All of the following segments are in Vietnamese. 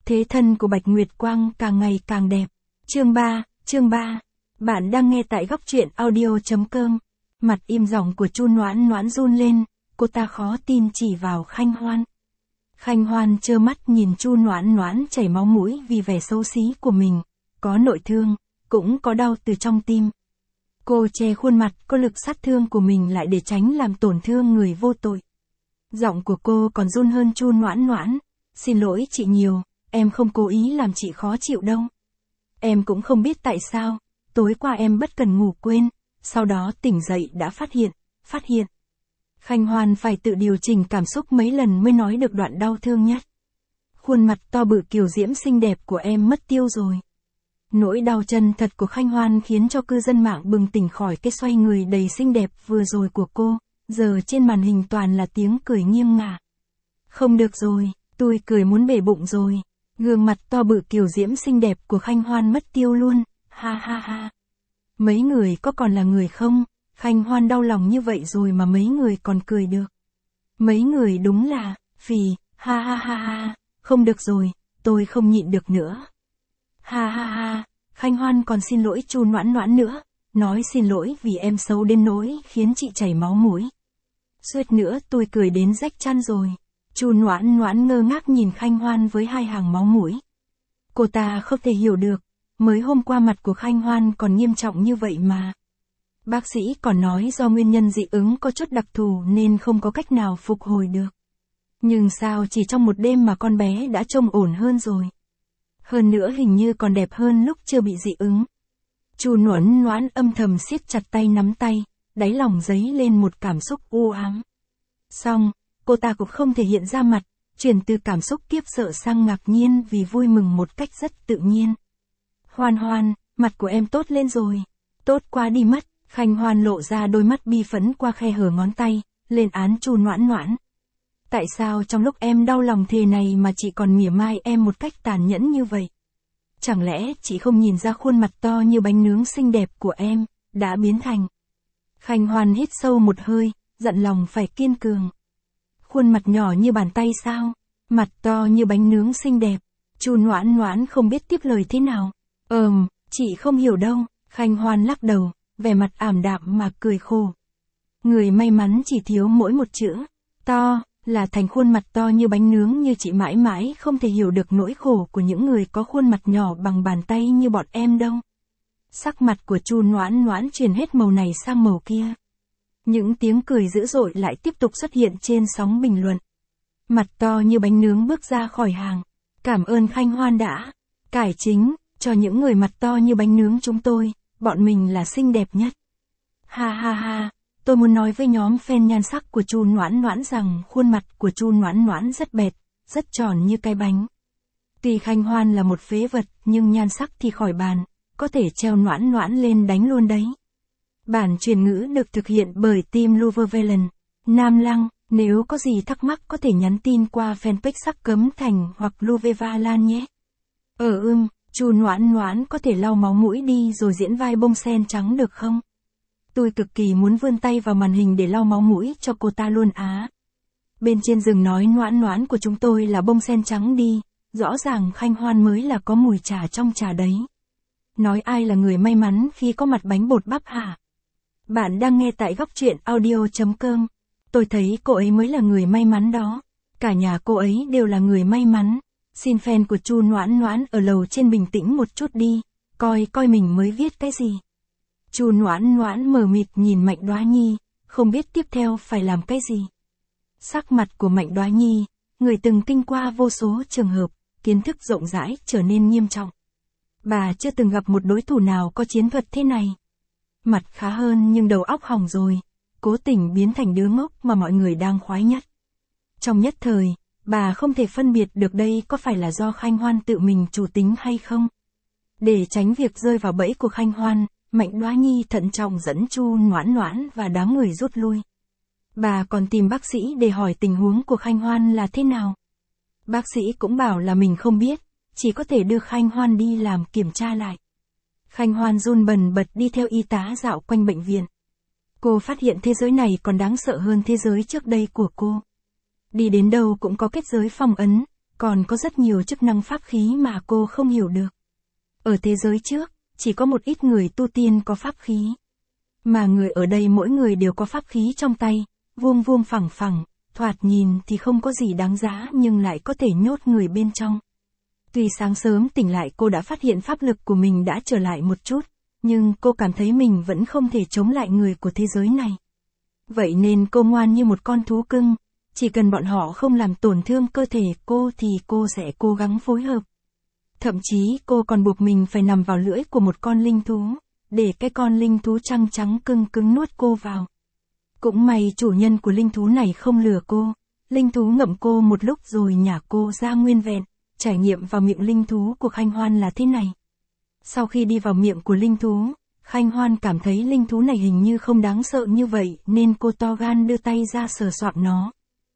Thế thân của Bạch Nguyệt Quang càng ngày càng đẹp. Chương 3. Bạn đang nghe tại góc truyện audio.com. Mặt im giọng của Chu Noãn Noãn run lên, cô ta khó tin chỉ vào Khanh Hoan. Khanh Hoan trơ mắt nhìn Chu Noãn Noãn chảy máu mũi vì vẻ xấu xí của mình, có nội thương, cũng có đau từ trong tim. Cô che khuôn mặt có lực sát thương của mình lại để tránh làm tổn thương người vô tội. Giọng của cô còn run hơn Chu Noãn Noãn. Xin lỗi chị nhiều, em không cố ý làm chị khó chịu đâu. Em cũng không biết tại sao, tối qua em bất cần ngủ quên, sau đó tỉnh dậy đã phát hiện. Khanh Hoan phải tự điều chỉnh cảm xúc mấy lần mới nói được đoạn đau thương nhất. Khuôn mặt to bự kiều diễm xinh đẹp của em mất tiêu rồi. Nỗi đau chân thật của Khanh Hoan khiến cho cư dân mạng bừng tỉnh khỏi cái xoay người đầy xinh đẹp vừa rồi của cô, giờ trên màn hình toàn là tiếng cười nghiêng ngả. Không được rồi, tôi cười muốn bể bụng rồi. Gương mặt to bự kiều diễm xinh đẹp của Khanh Hoan mất tiêu luôn, ha ha ha. Mấy người có còn là người không? Khanh Hoan đau lòng như vậy rồi mà mấy người còn cười được. Mấy người đúng là, phì, ha ha ha ha, không được rồi, tôi không nhịn được nữa. Ha ha ha, Khanh Hoan còn xin lỗi Chu Noãn Noãn nữa, nói xin lỗi vì em xấu đến nỗi khiến chị chảy máu mũi. Suýt nữa tôi cười đến rách chăn rồi. Chu Noãn Noãn ngơ ngác nhìn Khanh Hoan với hai hàng máu mũi. Cô ta không thể hiểu được, mới hôm qua mặt của Khanh Hoan còn nghiêm trọng như vậy mà. Bác sĩ còn nói do nguyên nhân dị ứng có chút đặc thù nên không có cách nào phục hồi được. Nhưng sao chỉ trong một đêm mà con bé đã trông ổn hơn rồi. Hơn nữa hình như còn đẹp hơn lúc chưa bị dị ứng. Chu Noãn Noãn âm thầm siết chặt tay nắm tay, đáy lòng dấy lên một cảm xúc u ám. Xong, cô ta cũng không thể hiện ra mặt, chuyển từ cảm xúc kiếp sợ sang ngạc nhiên vì vui mừng một cách rất tự nhiên. Hoan Hoan, mặt của em tốt lên rồi. Tốt quá đi mất. Khanh Hoan lộ ra đôi mắt bi phẫn qua khe hở ngón tay, lên án Chu Noãn Noãn. Tại sao trong lúc em đau lòng thế này mà chị còn mỉa mai em một cách tàn nhẫn như vậy? Chẳng lẽ chị không nhìn ra khuôn mặt to như bánh nướng xinh đẹp của em, đã biến thành... Khanh Hoan hít sâu một hơi, dặn lòng phải kiên cường. Khuôn mặt nhỏ như bàn tay sao? Mặt to như bánh nướng xinh đẹp. Chu Noãn Noãn không biết tiếp lời thế nào. Chị không hiểu đâu. Khanh Hoan lắc đầu, vẻ mặt ảm đạm mà cười khổ. Người may mắn chỉ thiếu mỗi một chữ, to, là thành khuôn mặt to như bánh nướng như chị mãi mãi không thể hiểu được nỗi khổ của những người có khuôn mặt nhỏ bằng bàn tay như bọn em đâu. Sắc mặt của Chu Noãn Noãn chuyển hết màu này sang màu kia. Những tiếng cười dữ dội lại tiếp tục xuất hiện trên sóng bình luận. Mặt to như bánh nướng bước ra khỏi hàng. Cảm ơn Khanh Hoan đã cải chính, cho những người mặt to như bánh nướng chúng tôi, bọn mình là xinh đẹp nhất. Ha ha ha, tôi muốn nói với nhóm fan nhan sắc của Chu Noãn Noãn rằng khuôn mặt của Chu Noãn Noãn rất bệt, rất tròn như cái bánh. Tuy Khanh Hoan là một phế vật nhưng nhan sắc thì khỏi bàn, có thể treo Noãn Noãn lên đánh luôn đấy. Bản truyền ngữ được thực hiện bởi team Lovervalen, Nam Lăng. Nếu có gì thắc mắc có thể nhắn tin qua fanpage Sắc Cấm Thành hoặc Lovevalan nhé. Chu Noãn Noãn có thể lau máu mũi đi rồi diễn vai bông sen trắng được không? Tôi cực kỳ muốn vươn tay vào màn hình để lau máu mũi cho cô ta luôn á. Bên trên rừng nói Noãn Noãn của chúng tôi là bông sen trắng đi, rõ ràng Khanh Hoan mới là có mùi trà trong trà đấy. Nói ai là người may mắn khi có mặt bánh bột bắp hả? Bạn đang nghe tại góc truyện audio.com. Tôi thấy cô ấy mới là người may mắn đó. Cả nhà cô ấy đều là người may mắn. Xin fan của Chu Noãn Noãn ở lầu trên bình tĩnh một chút đi. Coi mình mới viết cái gì. Chu Noãn Noãn mờ mịt nhìn Mạnh Đoá Nhi, không biết tiếp theo phải làm cái gì. Sắc mặt của Mạnh Đoá Nhi, người từng kinh qua vô số trường hợp, kiến thức rộng rãi trở nên nghiêm trọng. Bà chưa từng gặp một đối thủ nào có chiến thuật thế này. Mặt khá hơn nhưng đầu óc hỏng rồi, cố tình biến thành đứa ngốc mà mọi người đang khoái nhất. Trong nhất thời, bà không thể phân biệt được đây có phải là do Khanh Hoan tự mình chủ tính hay không. Để tránh việc rơi vào bẫy của Khanh Hoan, Mạnh Đoá Nhi thận trọng dẫn Chu Noãn Noãn và đám người rút lui. Bà còn tìm bác sĩ để hỏi tình huống của Khanh Hoan là thế nào. Bác sĩ cũng bảo là mình không biết, chỉ có thể đưa Khanh Hoan đi làm kiểm tra lại. Khanh Hoan run bần bật đi theo y tá dạo quanh bệnh viện. Cô phát hiện thế giới này còn đáng sợ hơn thế giới trước đây của cô. Đi đến đâu cũng có kết giới phong ấn, còn có rất nhiều chức năng pháp khí mà cô không hiểu được. Ở thế giới trước, chỉ có một ít người tu tiên có pháp khí. Mà người ở đây mỗi người đều có pháp khí trong tay, vuông vuông phẳng phẳng, thoạt nhìn thì không có gì đáng giá nhưng lại có thể nhốt người bên trong. Tuy sáng sớm tỉnh lại cô đã phát hiện pháp lực của mình đã trở lại một chút, nhưng cô cảm thấy mình vẫn không thể chống lại người của thế giới này. Vậy nên cô ngoan như một con thú cưng, chỉ cần bọn họ không làm tổn thương cơ thể cô thì cô sẽ cố gắng phối hợp. Thậm chí cô còn buộc mình phải nằm vào lưỡi của một con linh thú, để cái con linh thú trắng trắng cưng cứng nuốt cô vào. Cũng may chủ nhân của linh thú này không lừa cô, linh thú ngậm cô một lúc rồi nhả cô ra nguyên vẹn. Trải nghiệm vào miệng linh thú của Khanh Hoan là thế này. Sau khi đi vào miệng của linh thú, Khanh Hoan cảm thấy linh thú này hình như không đáng sợ như vậy nên cô to gan đưa tay ra sờ soạng nó.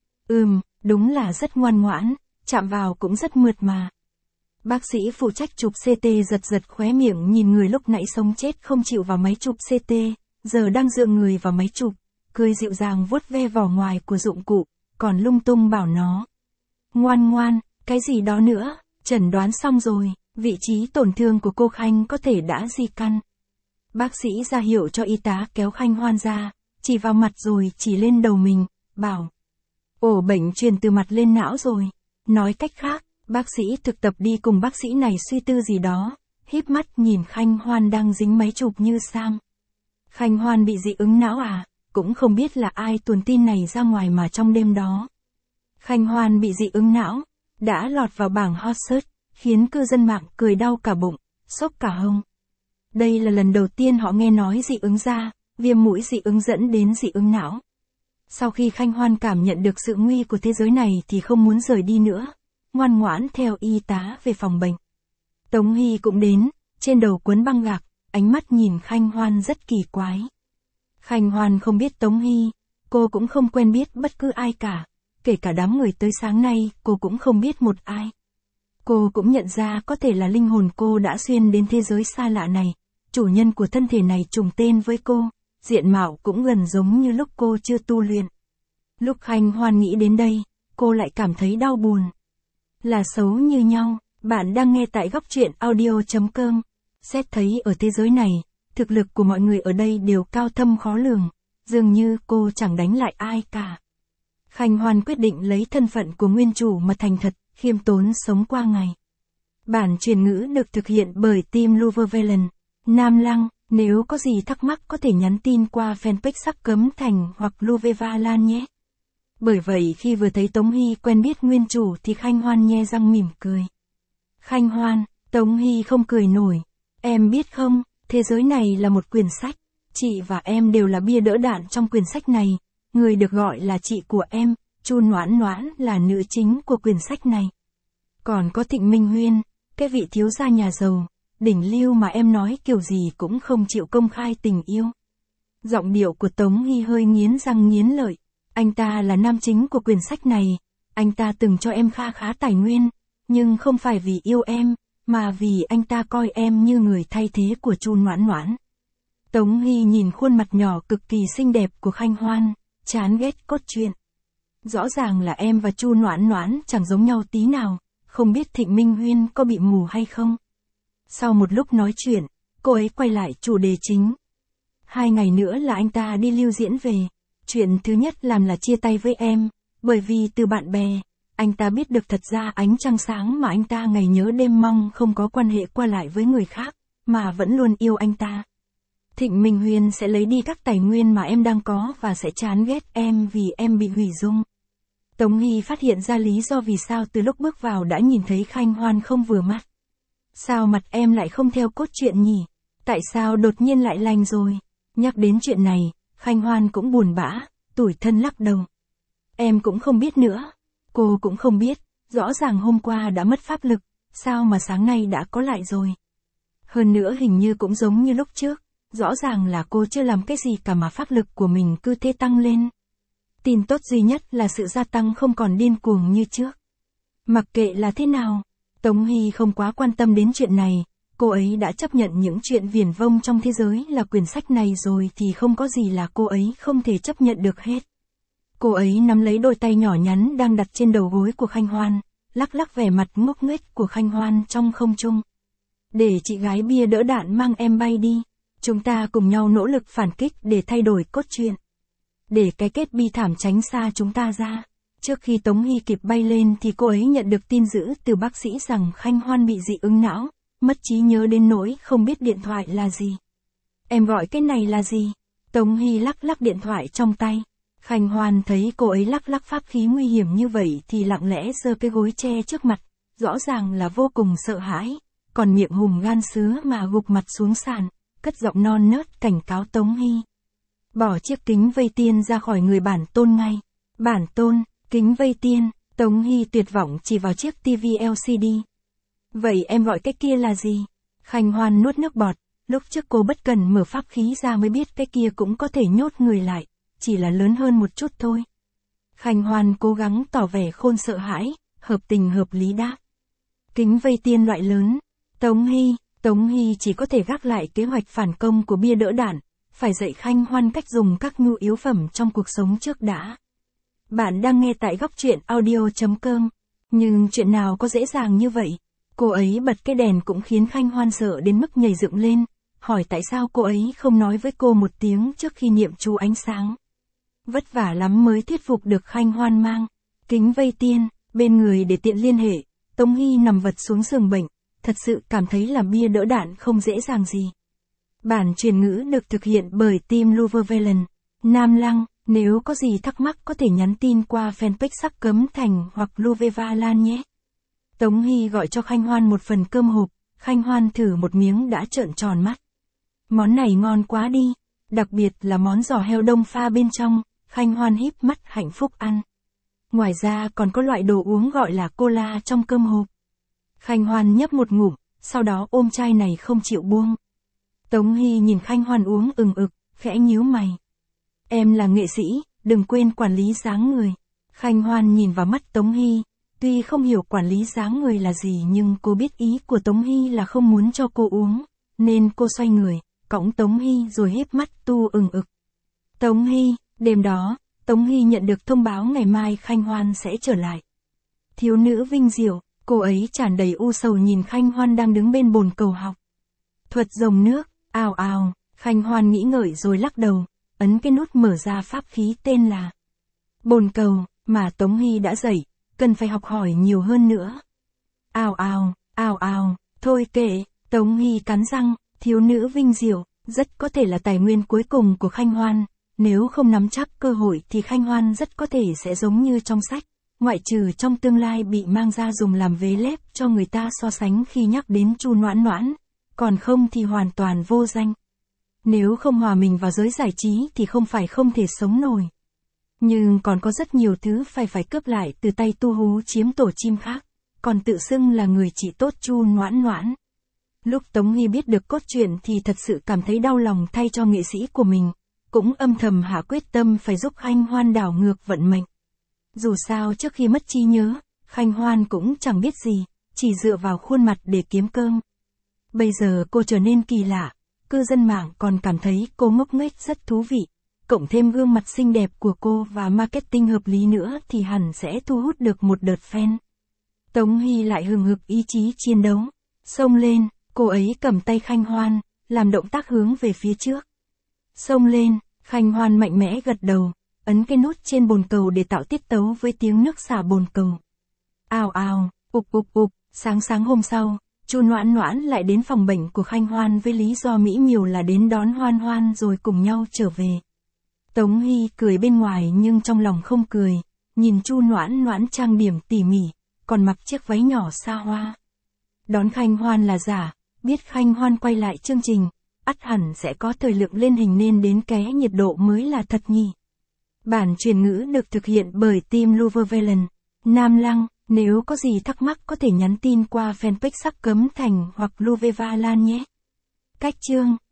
Đúng là rất ngoan ngoãn, chạm vào cũng rất mượt mà. Bác sĩ phụ trách chụp CT giật giật khóe miệng nhìn người lúc nãy sống chết không chịu vào máy chụp CT, giờ đang dựa người vào máy chụp, cười dịu dàng vuốt ve vỏ ngoài của dụng cụ, còn lung tung bảo nó. Ngoan, cái gì đó nữa, chẩn đoán xong rồi, vị trí tổn thương của cô Khanh có thể đã di căn. Bác sĩ ra hiệu cho y tá kéo Khanh Hoan ra, chỉ vào mặt rồi chỉ lên đầu mình, bảo. Ổ bệnh truyền từ mặt lên não rồi. Nói cách khác, bác sĩ thực tập đi cùng bác sĩ này suy tư gì đó, híp mắt nhìn Khanh Hoan đang dính máy chụp như Sam. Khanh Hoan bị dị ứng não à, cũng không biết là ai tuồn tin này ra ngoài mà trong đêm đó. Khanh Hoan bị dị ứng não, đã lọt vào bảng hot search, khiến cư dân mạng cười đau cả bụng, sốc cả hông. Đây là lần đầu tiên họ nghe nói dị ứng da, viêm mũi dị ứng dẫn đến dị ứng não. Sau khi Khanh Hoan cảm nhận được sự nguy của thế giới này thì không muốn rời đi nữa, ngoan ngoãn theo y tá về phòng bệnh. Tống Hy cũng đến, trên đầu quấn băng gạc, ánh mắt nhìn Khanh Hoan rất kỳ quái. Khanh Hoan không biết Tống Hy, cô cũng không quen biết bất cứ ai cả, kể cả đám người tới sáng nay cô cũng không biết một ai. Cô cũng nhận ra có thể là linh hồn cô đã xuyên đến thế giới xa lạ này, chủ nhân của thân thể này trùng tên với cô, diện mạo cũng gần giống như lúc cô chưa tu luyện. Lúc Khanh Hoan nghĩ đến đây, cô lại cảm thấy đau buồn. Là xấu như nhau, bạn đang nghe tại góc truyện audio.com. Xét thấy ở thế giới này, thực lực của mọi người ở đây đều cao thâm khó lường, dường như cô chẳng đánh lại ai cả. Khanh Hoan quyết định lấy thân phận của nguyên chủ mà thành thật, khiêm tốn sống qua ngày. Bản truyền ngữ được thực hiện bởi team Luvervelen, Nam Lăng, nếu có gì thắc mắc có thể nhắn tin qua fanpage Sắc Cấm Thành hoặc Luveva Lan nhé. Bởi vậy khi vừa thấy Tống Hy quen biết nguyên chủ thì Khanh Hoan nhe răng mỉm cười. Khanh Hoan, Tống Hy không cười nổi. Em biết không, thế giới này là một quyển sách. Chị và em đều là bia đỡ đạn trong quyển sách này. Người được gọi là chị của em, Chu Noãn Noãn là nữ chính của quyển sách này. Còn có Thịnh Minh Huyên, cái vị thiếu gia nhà giàu, đỉnh lưu mà em nói kiểu gì cũng không chịu công khai tình yêu. Giọng điệu của Tống Hy hơi nghiến răng nghiến lợi. Anh ta là nam chính của quyển sách này, anh ta từng cho em kha khá tài nguyên, nhưng không phải vì yêu em, mà vì anh ta coi em như người thay thế của Chu Noãn Noãn. Tống Hy nhìn khuôn mặt nhỏ cực kỳ xinh đẹp của Khanh Hoan, chán ghét cốt truyện. Rõ ràng là em và Chu Noãn Noãn chẳng giống nhau tí nào, không biết Thịnh Minh Huyên có bị mù hay không. Sau một lúc nói chuyện, cô ấy quay lại chủ đề chính. 2 ngày nữa là anh ta đi lưu diễn về. Chuyện thứ nhất làm là chia tay với em, bởi vì từ bạn bè, anh ta biết được thật ra ánh trăng sáng mà anh ta ngày nhớ đêm mong không có quan hệ qua lại với người khác, mà vẫn luôn yêu anh ta. Thịnh Minh Huyên sẽ lấy đi các tài nguyên mà em đang có và sẽ chán ghét em vì em bị hủy dung. Tống Hy phát hiện ra lý do vì sao từ lúc bước vào đã nhìn thấy Khanh Hoan không vừa mắt. Sao mặt em lại không theo cốt truyện nhỉ? Tại sao đột nhiên lại lành rồi? Nhắc đến chuyện này, Khanh Hoan cũng buồn bã, tủi thân lắc đầu. Em cũng không biết nữa. Cô cũng không biết, rõ ràng hôm qua đã mất pháp lực, sao mà sáng nay đã có lại rồi. Hơn nữa hình như cũng giống như lúc trước, rõ ràng là cô chưa làm cái gì cả mà pháp lực của mình cứ thế tăng lên. Tin tốt duy nhất là sự gia tăng không còn điên cuồng như trước. Mặc kệ là thế nào, Tống Hy không quá quan tâm đến chuyện này. Cô ấy đã chấp nhận những chuyện viển vông trong thế giới là quyển sách này rồi thì không có gì là cô ấy không thể chấp nhận được hết. Cô ấy nắm lấy đôi tay nhỏ nhắn đang đặt trên đầu gối của Khanh Hoan, lắc lắc vẻ mặt ngốc nghếch của Khanh Hoan trong không trung. Để chị gái bia đỡ đạn mang em bay đi. Chúng ta cùng nhau nỗ lực phản kích để thay đổi cốt truyện. Để cái kết bi thảm tránh xa chúng ta ra. Trước khi Tống Hy kịp bay lên thì cô ấy nhận được tin dữ từ bác sĩ rằng Khanh Hoan bị dị ứng não, mất trí nhớ đến nỗi không biết điện thoại là gì. Em gọi cái này là gì? Tống Hy lắc lắc điện thoại trong tay. Khanh Hoan thấy cô ấy lắc lắc pháp khí nguy hiểm như vậy thì lặng lẽ giơ cái gối che trước mặt, rõ ràng là vô cùng sợ hãi, còn miệng hùm gan sứa mà gục mặt xuống sàn, cất giọng non nớt cảnh cáo Tống Hy. Bỏ chiếc kính vây tiên ra khỏi người bản tôn ngay. Bản tôn, kính vây tiên, Tống Hy tuyệt vọng chỉ vào chiếc TV LCD. Vậy em gọi cái kia là gì? Khanh Hoan nuốt nước bọt, lúc trước cô bất cần mở pháp khí ra mới biết cái kia cũng có thể nhốt người lại, chỉ là lớn hơn một chút thôi. Khanh Hoan cố gắng tỏ vẻ khôn sợ hãi, hợp tình hợp lý đáp. Kính vây tiên loại lớn. Tống Hy chỉ có thể gác lại kế hoạch phản công của bia đỡ đạn, phải dạy Khanh Hoan cách dùng các nhu yếu phẩm trong cuộc sống trước đã. Bạn đang nghe tại góc truyện audio.com, nhưng chuyện nào có dễ dàng như vậy? Cô ấy bật cái đèn cũng khiến Khanh Hoan sợ đến mức nhảy dựng lên, hỏi tại sao cô ấy không nói với cô một tiếng trước khi niệm chú ánh sáng. Vất vả lắm mới thuyết phục được Khanh Hoan mang kính vây tiên bên người để tiện liên hệ. Tống Hy nằm vật xuống giường bệnh, thật sự cảm thấy làm bia đỡ đạn không dễ dàng gì. Bản truyền ngữ được thực hiện bởi team Luvervelen, Nam Lăng. Nếu có gì thắc mắc có thể nhắn tin qua fanpage Sắc Cấm Thành hoặc Luveva Lan nhé. Tống Hy gọi cho Khanh Hoan một phần cơm hộp, Khanh Hoan thử một miếng đã trợn tròn mắt. Món này ngon quá đi, đặc biệt là món giò heo đông pha bên trong, Khanh Hoan híp mắt hạnh phúc ăn. Ngoài ra còn có loại đồ uống gọi là cola trong cơm hộp. Khanh Hoan nhấp một ngụm, sau đó ôm chai này không chịu buông. Tống Hy nhìn Khanh Hoan uống ừng ực, khẽ nhíu mày. Em là nghệ sĩ, đừng quên quản lý dáng người. Khanh Hoan nhìn vào mắt Tống Hy, tuy không hiểu quản lý dáng người là gì nhưng cô biết ý của Tống Hy là không muốn cho cô uống, nên cô xoay người, cõng Tống Hy rồi híp mắt tu ừng ực. Tống Hy, đêm đó, Tống Hy nhận được thông báo ngày mai Khanh Hoan sẽ trở lại. Thiếu nữ vinh diệu, cô ấy tràn đầy u sầu nhìn Khanh Hoan đang đứng bên bồn cầu học. Thuật dòng nước, ào ào, Khanh Hoan nghĩ ngợi rồi lắc đầu, ấn cái nút mở ra pháp khí tên là bồn cầu, mà Tống Hy đã dạy, cần phải học hỏi nhiều hơn nữa. Ào ào, thôi kệ, Tống Hy cắn răng, thiếu nữ vinh diệu, rất có thể là tài nguyên cuối cùng của Khanh Hoan, nếu không nắm chắc cơ hội thì Khanh Hoan rất có thể sẽ giống như trong sách, ngoại trừ trong tương lai bị mang ra dùng làm vế lép cho người ta so sánh khi nhắc đến Chu Noãn Noãn, còn không thì hoàn toàn vô danh. Nếu không hòa mình vào giới giải trí thì không phải không thể sống nổi. Nhưng còn có rất nhiều thứ phải cướp lại từ tay tu hú chiếm tổ chim khác, còn tự xưng là người chị tốt Chu Noãn Noãn. Lúc Tống Hy biết được cốt truyện thì thật sự cảm thấy đau lòng thay cho nghệ sĩ của mình, cũng âm thầm hạ quyết tâm phải giúp Khanh Hoan đảo ngược vận mệnh. Dù sao trước khi mất trí nhớ, Khanh Hoan cũng chẳng biết gì, chỉ dựa vào khuôn mặt để kiếm cơm. Bây giờ cô trở nên kỳ lạ, cư dân mạng còn cảm thấy cô ngốc nghếch rất thú vị, cộng thêm gương mặt xinh đẹp của cô và marketing hợp lý nữa thì hẳn sẽ thu hút được một đợt fan. Tống Hy lại hừng hực ý chí chiến đấu, xông lên, cô ấy cầm tay Khanh Hoan, làm động tác hướng về phía trước. Xông lên, Khanh Hoan mạnh mẽ gật đầu, ấn cái nút trên bồn cầu để tạo tiết tấu với tiếng nước xả bồn cầu. Ào ào, ục, sáng hôm sau, Chu Noãn Noãn lại đến phòng bệnh của Khanh Hoan với lý do mỹ miều là đến đón Hoan Hoan rồi cùng nhau trở về. Tống Hy cười bên ngoài nhưng trong lòng không cười, nhìn Chu Noãn Noãn trang điểm tỉ mỉ, còn mặc chiếc váy nhỏ xa hoa. Đón Khanh Hoan là giả, biết Khanh Hoan quay lại chương trình, ắt hẳn sẽ có thời lượng lên hình nên đến ké nhiệt độ mới là thật nhỉ. Bản truyền ngữ được thực hiện bởi team Luvervelen, Nam Lăng. Nếu có gì thắc mắc có thể nhắn tin qua fanpage Sắc Cấm Thành hoặc Luveva Lan nhé. Cách chương